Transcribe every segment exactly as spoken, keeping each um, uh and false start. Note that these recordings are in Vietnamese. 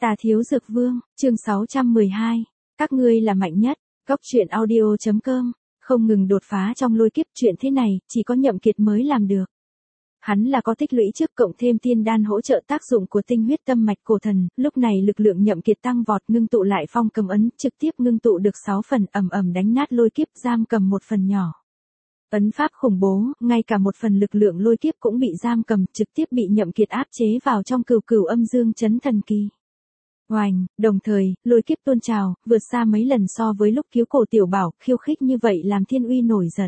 Tà Thiếu Dược Vương, chương sáu trăm mười hai. Các ngươi là mạnh nhất. Góc truyện audio chấm com. Không ngừng đột phá trong lôi kiếp, chuyện thế này, chỉ có Nhậm Kiệt mới làm được. Hắn là có tích lũy trước cộng thêm tiên đan hỗ trợ tác dụng của tinh huyết tâm mạch cổ thần, lúc này lực lượng Nhậm Kiệt tăng vọt, ngưng tụ lại phong cầm ấn, trực tiếp ngưng tụ được sáu phần, ầm ầm đánh nát lôi kiếp, giam cầm một phần nhỏ. Ấn pháp khủng bố, ngay cả một phần lực lượng lôi kiếp cũng bị giam cầm, trực tiếp bị Nhậm Kiệt áp chế vào trong cửu cửu âm dương chấn thần kỳ. Oành, đồng thời, lôi kiếp tuôn trào, vượt xa mấy lần so với lúc cứu cổ tiểu bảo, khiêu khích như vậy làm Thiên Uy nổi giận.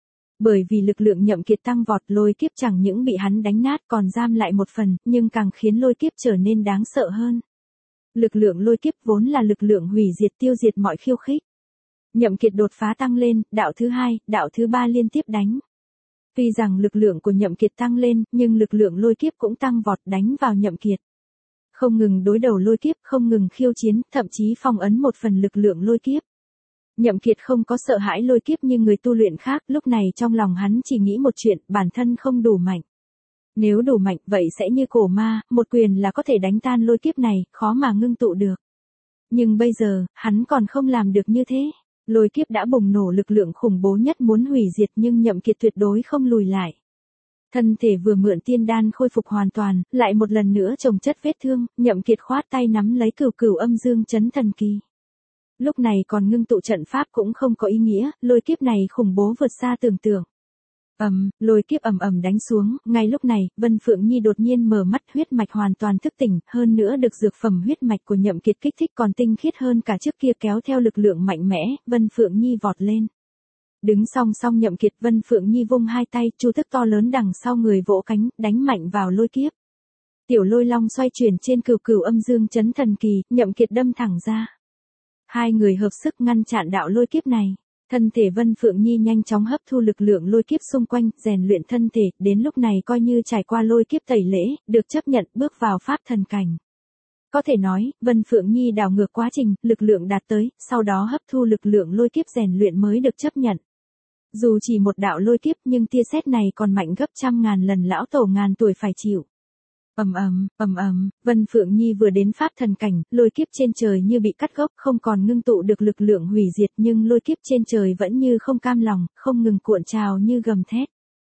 Bởi vì lực lượng Nhậm Kiệt tăng vọt, lôi kiếp chẳng những bị hắn đánh nát còn giam lại một phần, nhưng càng khiến lôi kiếp trở nên đáng sợ hơn. Lực lượng lôi kiếp vốn là lực lượng hủy diệt tiêu diệt mọi khiêu khích. Nhậm Kiệt đột phá tăng lên, đạo thứ hai, đạo thứ ba liên tiếp đánh. Tuy rằng lực lượng của Nhậm Kiệt tăng lên, nhưng lực lượng lôi kiếp cũng tăng vọt đánh vào Nhậm Kiệt. Không ngừng đối đầu lôi kiếp, không ngừng khiêu chiến, thậm chí phong ấn một phần lực lượng lôi kiếp. Nhậm Kiệt không có sợ hãi lôi kiếp như người tu luyện khác, lúc này trong lòng hắn chỉ nghĩ một chuyện, bản thân không đủ mạnh. Nếu đủ mạnh, vậy sẽ như cổ ma, một quyền là có thể đánh tan lôi kiếp này, khó mà ngưng tụ được. Nhưng bây giờ, hắn còn không làm được như thế. Lôi kiếp đã bùng nổ lực lượng khủng bố nhất muốn hủy diệt, nhưng Nhậm Kiệt tuyệt đối không lùi lại. Thân thể vừa mượn tiên đan khôi phục hoàn toàn, lại một lần nữa chồng chất vết thương, Nhậm Kiệt khoát tay nắm lấy cửu cửu âm dương chấn thần kỳ. Lúc này còn ngưng tụ trận pháp cũng không có ý nghĩa, lôi kiếp này khủng bố vượt xa tưởng tượng. Ầm, um, lôi kiếp ầm ầm đánh xuống, ngay lúc này, Vân Phượng Nhi đột nhiên mở mắt, huyết mạch hoàn toàn thức tỉnh, hơn nữa được dược phẩm huyết mạch của Nhậm Kiệt kích thích còn tinh khiết hơn cả trước kia, kéo theo lực lượng mạnh mẽ, Vân Phượng Nhi vọt lên. Đứng song song Nhậm Kiệt, Vân Phượng Nhi vung hai tay, chu tức to lớn đằng sau người vỗ cánh, đánh mạnh vào lôi kiếp. Tiểu lôi long xoay chuyển trên cửu cửu âm dương chấn thần kỳ, Nhậm Kiệt đâm thẳng ra. Hai người hợp sức ngăn chặn đạo lôi kiếp này. Thân thể Vân Phượng Nhi nhanh chóng hấp thu lực lượng lôi kiếp xung quanh, rèn luyện thân thể, đến lúc này coi như trải qua lôi kiếp tẩy lễ, được chấp nhận bước vào pháp thần cảnh. Có thể nói, Vân Phượng Nhi đảo ngược quá trình, lực lượng đạt tới, sau đó hấp thu lực lượng lôi kiếp rèn luyện mới được chấp nhận. Dù chỉ một đạo lôi kiếp nhưng tia sét này còn mạnh gấp trăm ngàn lần lão tổ ngàn tuổi phải chịu. Ầm ầm, ầm ầm, Vân Phượng Nhi vừa đến pháp thần cảnh, lôi kiếp trên trời như bị cắt gốc, không còn ngưng tụ được lực lượng hủy diệt, nhưng lôi kiếp trên trời vẫn như không cam lòng, không ngừng cuộn trào như gầm thét.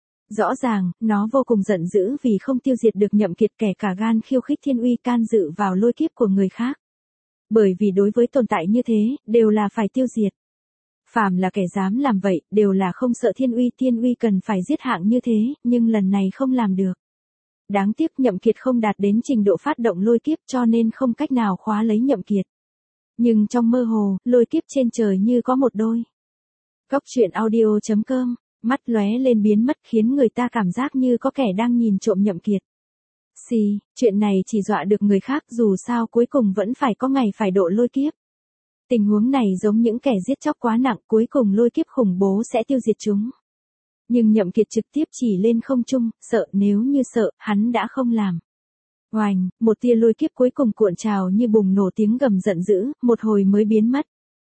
Rõ ràng, nó vô cùng giận dữ vì không tiêu diệt được Nhậm Kiệt, kẻ cả gan khiêu khích Thiên Uy, can dự vào lôi kiếp của người khác. Bởi vì đối với tồn tại như thế, đều là phải tiêu diệt. Phàm là kẻ dám làm vậy, đều là không sợ Thiên Uy, Thiên Uy cần phải giết hạng như thế, nhưng lần này không làm được. Đáng tiếc Nhậm Kiệt không đạt đến trình độ phát động lôi kiếp cho nên không cách nào khóa lấy Nhậm Kiệt. Nhưng trong mơ hồ, lôi kiếp trên trời như có một đôi. Góc truyện audio chấm com, mắt lóe lên biến mất khiến người ta cảm giác như có kẻ đang nhìn trộm Nhậm Kiệt. Xì, chuyện này chỉ dọa được người khác, dù sao cuối cùng vẫn phải có ngày phải độ lôi kiếp. Tình huống này giống những kẻ giết chóc quá nặng, cuối cùng lôi kiếp khủng bố sẽ tiêu diệt chúng. Nhưng Nhậm Kiệt trực tiếp chỉ lên không trung, sợ nếu như sợ, hắn đã không làm. Oành, một tia lôi kiếp cuối cùng cuộn trào như bùng nổ, tiếng gầm giận dữ, một hồi mới biến mất.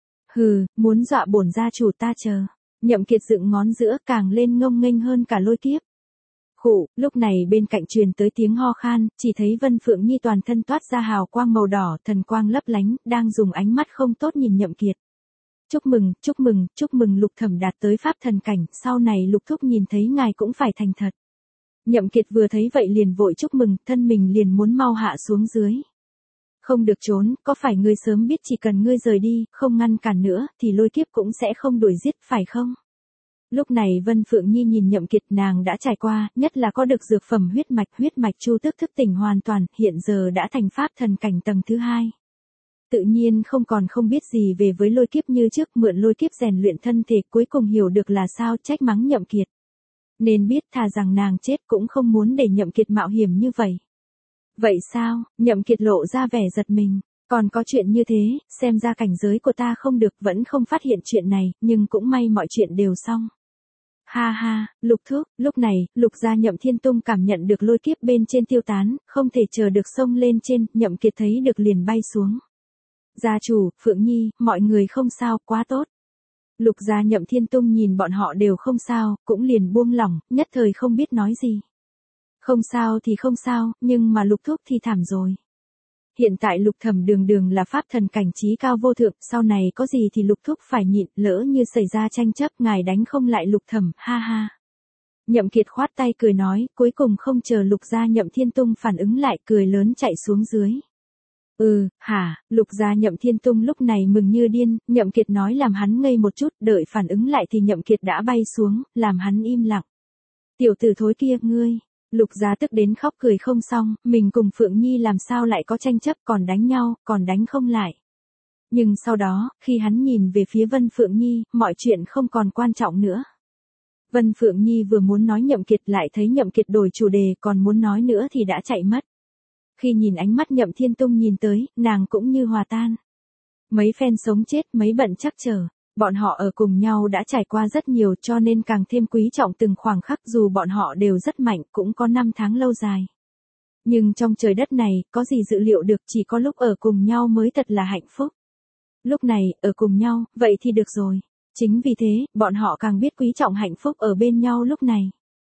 Hừ, muốn dọa bổn gia chủ ta chờ. Nhậm Kiệt dựng ngón giữa càng lên ngông nghênh hơn cả lôi kiếp. Khụ, lúc này bên cạnh truyền tới tiếng ho khan, chỉ thấy Vân Phượng Nhi toàn thân toát ra hào quang màu đỏ, thần quang lấp lánh, đang dùng ánh mắt không tốt nhìn Nhậm Kiệt. Chúc mừng, chúc mừng, chúc mừng Lục Thẩm đạt tới pháp thần cảnh, sau này Lục Thúc nhìn thấy ngài cũng phải thành thật. Nhậm Kiệt vừa thấy vậy liền vội chúc mừng, thân mình liền muốn mau hạ xuống dưới. Không được trốn, có phải ngươi sớm biết chỉ cần ngươi rời đi, không ngăn cản nữa, thì lôi kiếp cũng sẽ không đuổi giết, phải không? Lúc này Vân Phượng Nhi nhìn Nhậm Kiệt, nàng đã trải qua, nhất là có được dược phẩm huyết mạch, huyết mạch chu tức thức tỉnh hoàn toàn, hiện giờ đã thành pháp thần cảnh tầng thứ hai. Tự nhiên không còn không biết gì về với lôi kiếp như trước, mượn lôi kiếp rèn luyện thân thể, cuối cùng hiểu được là sao, trách mắng Nhậm Kiệt. Nên biết thà rằng nàng chết cũng không muốn để Nhậm Kiệt mạo hiểm như vậy. Vậy sao? Nhậm Kiệt lộ ra vẻ giật mình. Còn có chuyện như thế, xem ra cảnh giới của ta không được, vẫn không phát hiện chuyện này, nhưng cũng may mọi chuyện đều xong. Ha ha, Lục Thúc, lúc này, Lục gia Nhậm Thiên Tung cảm nhận được lôi kiếp bên trên tiêu tán, không thể chờ được xông lên trên, Nhậm Kiệt thấy được liền bay xuống. Gia chủ, Phượng Nhi, mọi người không sao, quá tốt. Lục gia Nhậm Thiên Tung nhìn bọn họ đều không sao, cũng liền buông lỏng, nhất thời không biết nói gì. Không sao thì không sao, nhưng mà Lục Thúc thì thảm rồi. hiện tại Lục Thẩm đường đường là pháp thần cảnh trí cao vô thượng, sau này có gì thì Lục thúc phải nhịn, lỡ như xảy ra tranh chấp ngài đánh không lại Lục Thẩm, ha ha. Nhậm Kiệt khoát tay cười nói, cuối cùng không chờ Lục gia Nhậm Thiên Tung phản ứng lại, cười lớn chạy xuống dưới. Ừ, hả, Lục gia Nhậm Thiên Tung lúc này mừng như điên, Nhậm Kiệt nói làm hắn ngây một chút, đợi phản ứng lại thì Nhậm Kiệt đã bay xuống, làm hắn im lặng. Tiểu tử thối kia, ngươi, Lục gia tức đến khóc cười không xong, mình cùng Phượng Nhi làm sao lại có tranh chấp, còn đánh nhau, còn đánh không lại. Nhưng sau đó, khi hắn nhìn về phía Vân Phượng Nhi, mọi chuyện không còn quan trọng nữa. Vân Phượng Nhi vừa muốn nói Nhậm Kiệt lại thấy Nhậm Kiệt đổi chủ đề, còn muốn nói nữa thì đã chạy mất. Khi nhìn ánh mắt Nhậm Thiên Tung nhìn tới, nàng cũng như hòa tan. Mấy phen sống chết, mấy bận chắc trở, bọn họ ở cùng nhau đã trải qua rất nhiều cho nên càng thêm quý trọng từng khoảng khắc, dù bọn họ đều rất mạnh, cũng có năm tháng lâu dài. Nhưng trong trời đất này, có gì dự liệu được, chỉ có lúc ở cùng nhau mới thật là hạnh phúc. Lúc này, ở cùng nhau, vậy thì được rồi. Chính vì thế, bọn họ càng biết quý trọng hạnh phúc ở bên nhau lúc này.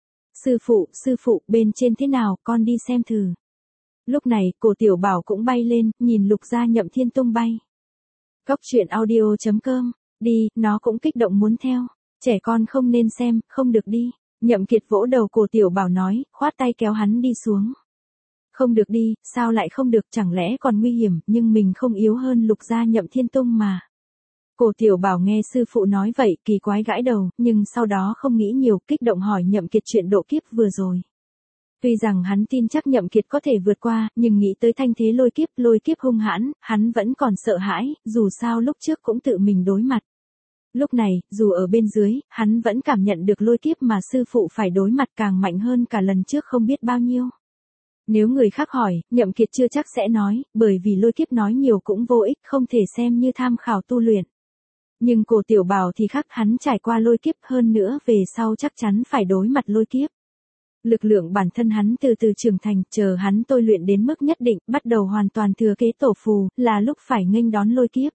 Sư phụ, sư phụ, bên trên thế nào, con đi xem thử. Lúc này, Cổ Tiểu Bảo cũng bay lên, nhìn Lục gia Nhậm Thiên Tung bay. Góc truyện audio chấm com, đi, nó cũng kích động muốn theo. Trẻ con không nên xem, không được đi. Nhậm Kiệt vỗ đầu Cổ Tiểu Bảo nói, khoát tay kéo hắn đi xuống. Không được đi, sao lại không được, chẳng lẽ còn nguy hiểm, nhưng mình không yếu hơn Lục gia Nhậm Thiên Tung mà. Cổ Tiểu Bảo nghe sư phụ nói vậy, kỳ quái gãi đầu, nhưng sau đó không nghĩ nhiều, kích động hỏi Nhậm Kiệt chuyện độ kiếp vừa rồi. Tuy rằng hắn tin chắc Nhậm Kiệt có thể vượt qua, nhưng nghĩ tới thanh thế lôi kiếp, lôi kiếp hung hãn, hắn vẫn còn sợ hãi, dù sao lúc trước cũng tự mình đối mặt. Lúc này, dù ở bên dưới, hắn vẫn cảm nhận được lôi kiếp mà sư phụ phải đối mặt càng mạnh hơn cả lần trước không biết bao nhiêu. Nếu người khác hỏi, Nhậm Kiệt chưa chắc sẽ nói, bởi vì lôi kiếp nói nhiều cũng vô ích, không thể xem như tham khảo tu luyện. Nhưng Cổ Tiểu Bảo thì khác, hắn trải qua lôi kiếp, hơn nữa về sau chắc chắn phải đối mặt lôi kiếp. Lực lượng bản thân hắn từ từ trưởng thành, chờ hắn tôi luyện đến mức nhất định, bắt đầu hoàn toàn thừa kế tổ phù, là lúc phải nghênh đón lôi kiếp.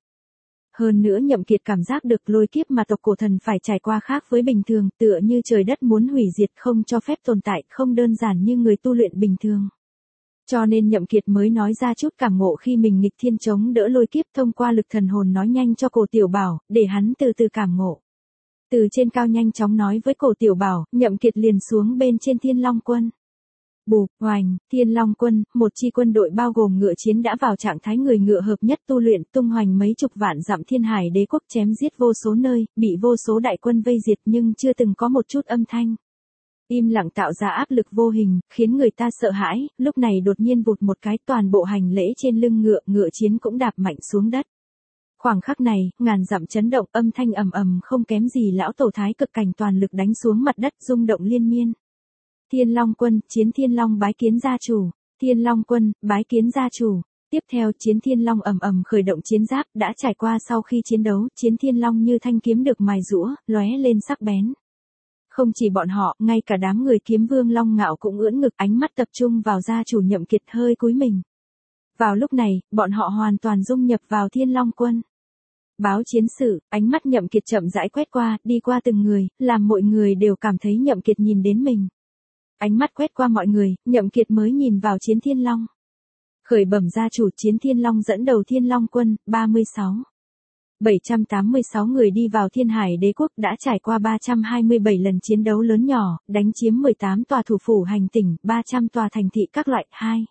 Hơn nữa Nhậm Kiệt cảm giác được lôi kiếp mà tộc cổ thần phải trải qua khác với bình thường, tựa như trời đất muốn hủy diệt, không cho phép tồn tại, không đơn giản như người tu luyện bình thường. Cho nên Nhậm Kiệt mới nói ra chút cảm ngộ khi mình nghịch thiên chống đỡ lôi kiếp, thông qua lực thần hồn nói nhanh cho Cổ Tiểu Bảo, để hắn từ từ cảm ngộ. Từ trên cao nhanh chóng nói với Cổ Tiểu Bảo, Nhậm Kiệt liền xuống bên trên Thiên Long Quân. Bù, oành, Thiên Long Quân, một chi quân đội bao gồm ngựa chiến đã vào trạng thái người ngựa hợp nhất tu luyện, tung hoành mấy chục vạn dặm Thiên Hải Đế quốc, chém giết vô số nơi, bị vô số đại quân vây diệt nhưng chưa từng có một chút âm thanh. Im lặng tạo ra áp lực vô hình, khiến người ta sợ hãi, lúc này đột nhiên vụt một cái, toàn bộ hành lễ trên lưng ngựa, ngựa chiến cũng đạp mạnh xuống đất. Khoảng khắc này, ngàn dặm chấn động, âm thanh ầm ầm không kém gì lão tổ thái cực cảnh toàn lực đánh xuống mặt đất, rung động liên miên. Thiên Long Quân, chiến Thiên Long bái kiến gia chủ. Thiên Long Quân, bái kiến gia chủ. Tiếp theo, chiến Thiên Long ầm ầm khởi động chiến giáp, đã trải qua sau khi chiến đấu, chiến Thiên Long như thanh kiếm được mài giũa, lóe lên sắc bén. Không chỉ bọn họ, ngay cả đám người kiếm vương Long Ngạo cũng ưỡn ngực, ánh mắt tập trung vào gia chủ Nhậm Kiệt, hơi cúi mình. Vào lúc này, bọn họ hoàn toàn dung nhập vào Thiên Long Quân. Báo chiến sự, ánh mắt Nhậm Kiệt chậm rãi quét qua, đi qua từng người, làm mọi người đều cảm thấy Nhậm Kiệt nhìn đến mình. Ánh mắt quét qua mọi người, Nhậm Kiệt mới nhìn vào chiến Thiên Long. Khởi bẩm gia chủ, chiến Thiên Long dẫn đầu Thiên Long Quân, ba mươi sáu. bảy trăm tám mươi sáu người đi vào Thiên Hải Đế quốc, đã trải qua ba trăm hai mươi bảy lần chiến đấu lớn nhỏ, đánh chiếm mười tám tòa thủ phủ hành tỉnh, ba trăm tòa thành thị các loại, hai.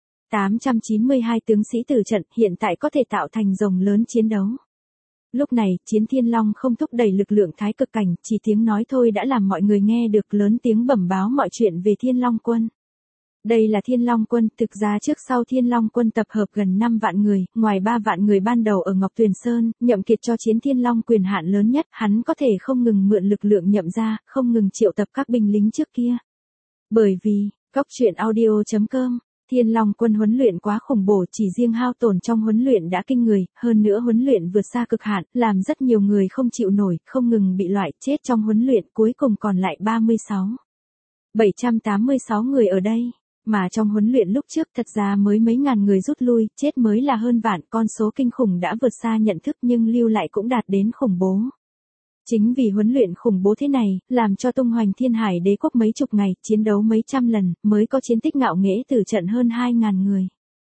tám trăm chín mươi hai tướng sĩ tử trận, hiện tại có thể tạo thành rồng lớn chiến đấu. Lúc này, chiến Thiên Long không thúc đẩy lực lượng thái cực cảnh, chỉ tiếng nói thôi đã làm mọi người nghe được, lớn tiếng bẩm báo mọi chuyện về Thiên Long Quân. Đây là Thiên Long Quân, thực ra trước sau Thiên Long Quân tập hợp gần năm vạn người, ngoài ba vạn người ban đầu ở Ngọc Tuyền Sơn, Nhậm Kiệt cho chiến Thiên Long quyền hạn lớn nhất, hắn có thể không ngừng mượn lực lượng Nhậm gia, không ngừng triệu tập các binh lính trước kia. Bởi vì, góc truyện audio chấm com, Thiên Long Quân huấn luyện quá khủng bố, chỉ riêng hao tổn trong huấn luyện đã kinh người, hơn nữa huấn luyện vượt xa cực hạn, làm rất nhiều người không chịu nổi, không ngừng bị loại chết trong huấn luyện, cuối cùng còn lại ba mươi sáu. bảy trăm tám mươi sáu người ở đây. Mà trong huấn luyện lúc trước thật ra mới mấy ngàn người rút lui, chết mới là hơn vạn, con số kinh khủng đã vượt xa nhận thức nhưng lưu lại cũng đạt đến khủng bố. Chính vì huấn luyện khủng bố thế này, làm cho tung hoành Thiên Hải Đế quốc mấy chục ngày, chiến đấu mấy trăm lần, mới có chiến tích ngạo nghễ tử trận hơn hai ngàn người.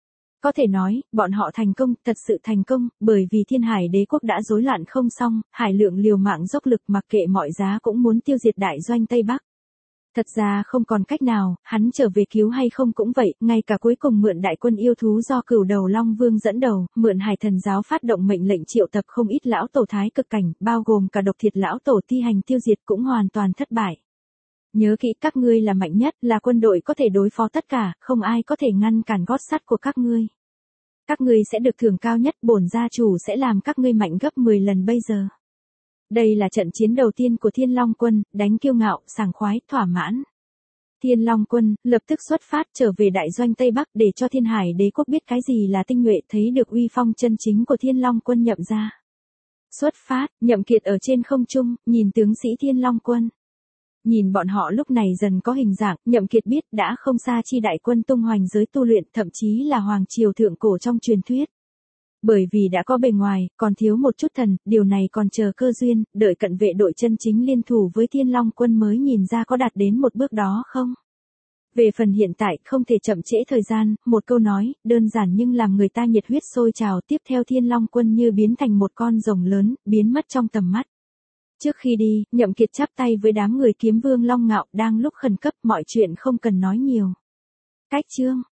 Có thể nói, bọn họ thành công, thật sự thành công, bởi vì Thiên Hải đế quốc đã rối loạn không xong, Hải Lượng liều mạng dốc lực mặc kệ mọi giá cũng muốn tiêu diệt đại doanh Tây Bắc. Thật ra không còn cách nào, hắn trở về cứu hay không cũng vậy, ngay cả cuối cùng mượn đại quân yêu thú do Cửu Đầu Long Vương dẫn đầu, mượn Hải Thần giáo phát động mệnh lệnh triệu tập không ít lão tổ thái cực cảnh, bao gồm cả độc thiệt lão tổ thi hành tiêu diệt cũng hoàn toàn thất bại. Nhớ kỹ, các ngươi là mạnh nhất, là quân đội có thể đối phó tất cả, không ai có thể ngăn cản gót sắt của các ngươi. Các ngươi sẽ được thưởng cao nhất, bổn gia chủ sẽ làm các ngươi mạnh gấp mười lần bây giờ. Đây là trận chiến đầu tiên của Thiên Long quân, đánh kiêu ngạo, sảng khoái, thỏa mãn. Thiên Long quân lập tức xuất phát trở về đại doanh Tây Bắc để cho Thiên Hải đế quốc biết cái gì là tinh nhuệ, thấy được uy phong chân chính của Thiên Long quân Nhậm gia. Xuất phát, Nhậm Kiệt ở trên không trung, nhìn tướng sĩ Thiên Long quân. Nhìn bọn họ lúc này dần có hình dạng, Nhậm Kiệt biết đã không xa chi đại quân tung hoành giới tu luyện, thậm chí là hoàng triều thượng cổ trong truyền thuyết. Bởi vì đã có bề ngoài, còn thiếu một chút thần, điều này còn chờ cơ duyên, đợi cận vệ đội chân chính liên thủ với Thiên Long quân mới nhìn ra có đạt đến một bước đó không. Về phần hiện tại, không thể chậm trễ thời gian, một câu nói, đơn giản nhưng làm người ta nhiệt huyết sôi trào, tiếp theo Thiên Long quân như biến thành một con rồng lớn, biến mất trong tầm mắt. Trước khi đi, Nhậm Kiệt chắp tay với đám người Kiếm Vương Long Ngạo, đang lúc khẩn cấp, mọi chuyện không cần nói nhiều. Cách chương